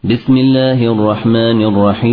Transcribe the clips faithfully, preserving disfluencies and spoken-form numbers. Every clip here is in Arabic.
بسم الله الرحمن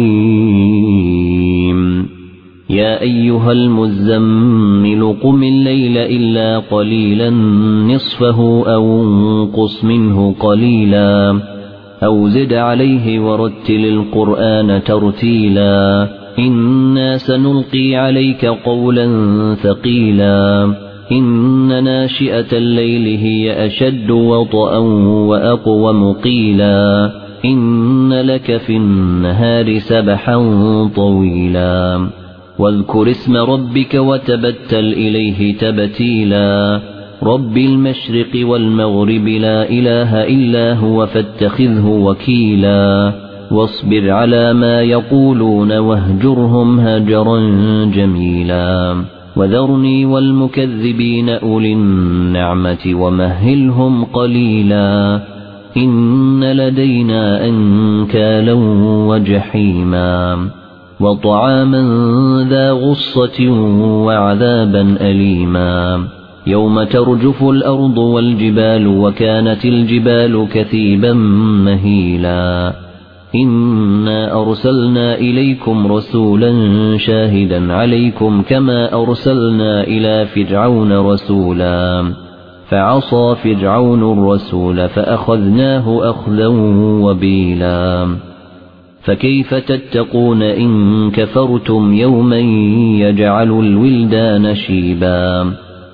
الرحيم يا أيها المزمل قم الليل إلا قليلا نصفه أو انقص منه قليلا أو زد عليه ورتل القرآن ترتيلا إنا سنلقي عليك قولا ثقيلا إن ناشئة الليل هي أشد وطئا وأقوم قيلا إن لك في النهار سبحا طويلا واذكر اسم ربك وتبتل إليه تبتيلا رب المشرق والمغرب لا إله إلا هو فاتخذه وكيلا واصبر على ما يقولون واهجرهم هجرا جميلا وذرني والمكذبين أولي النعمة ومهلهم قليلا إن لدينا أنكالا وجحيما وطعاما ذا غصة وعذابا أليما يوم ترجف الأرض والجبال وكانت الجبال كثيبا مهيلا إنا أرسلنا إليكم رسولا شاهدا عليكم كما أرسلنا إلى فرعون رسولا فعصى فرعون الرسول فأخذناه أخذا وبيلا فكيف تتقون إن كفرتم يوما يجعل الولدان شيبا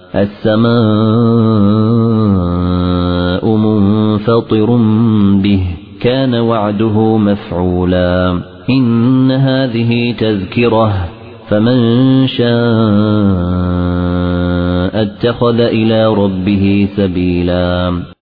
السماء منفطر به كان وعده مفعولا إن هذه تذكرة فمن شاء اتخذ إلى ربه سبيلا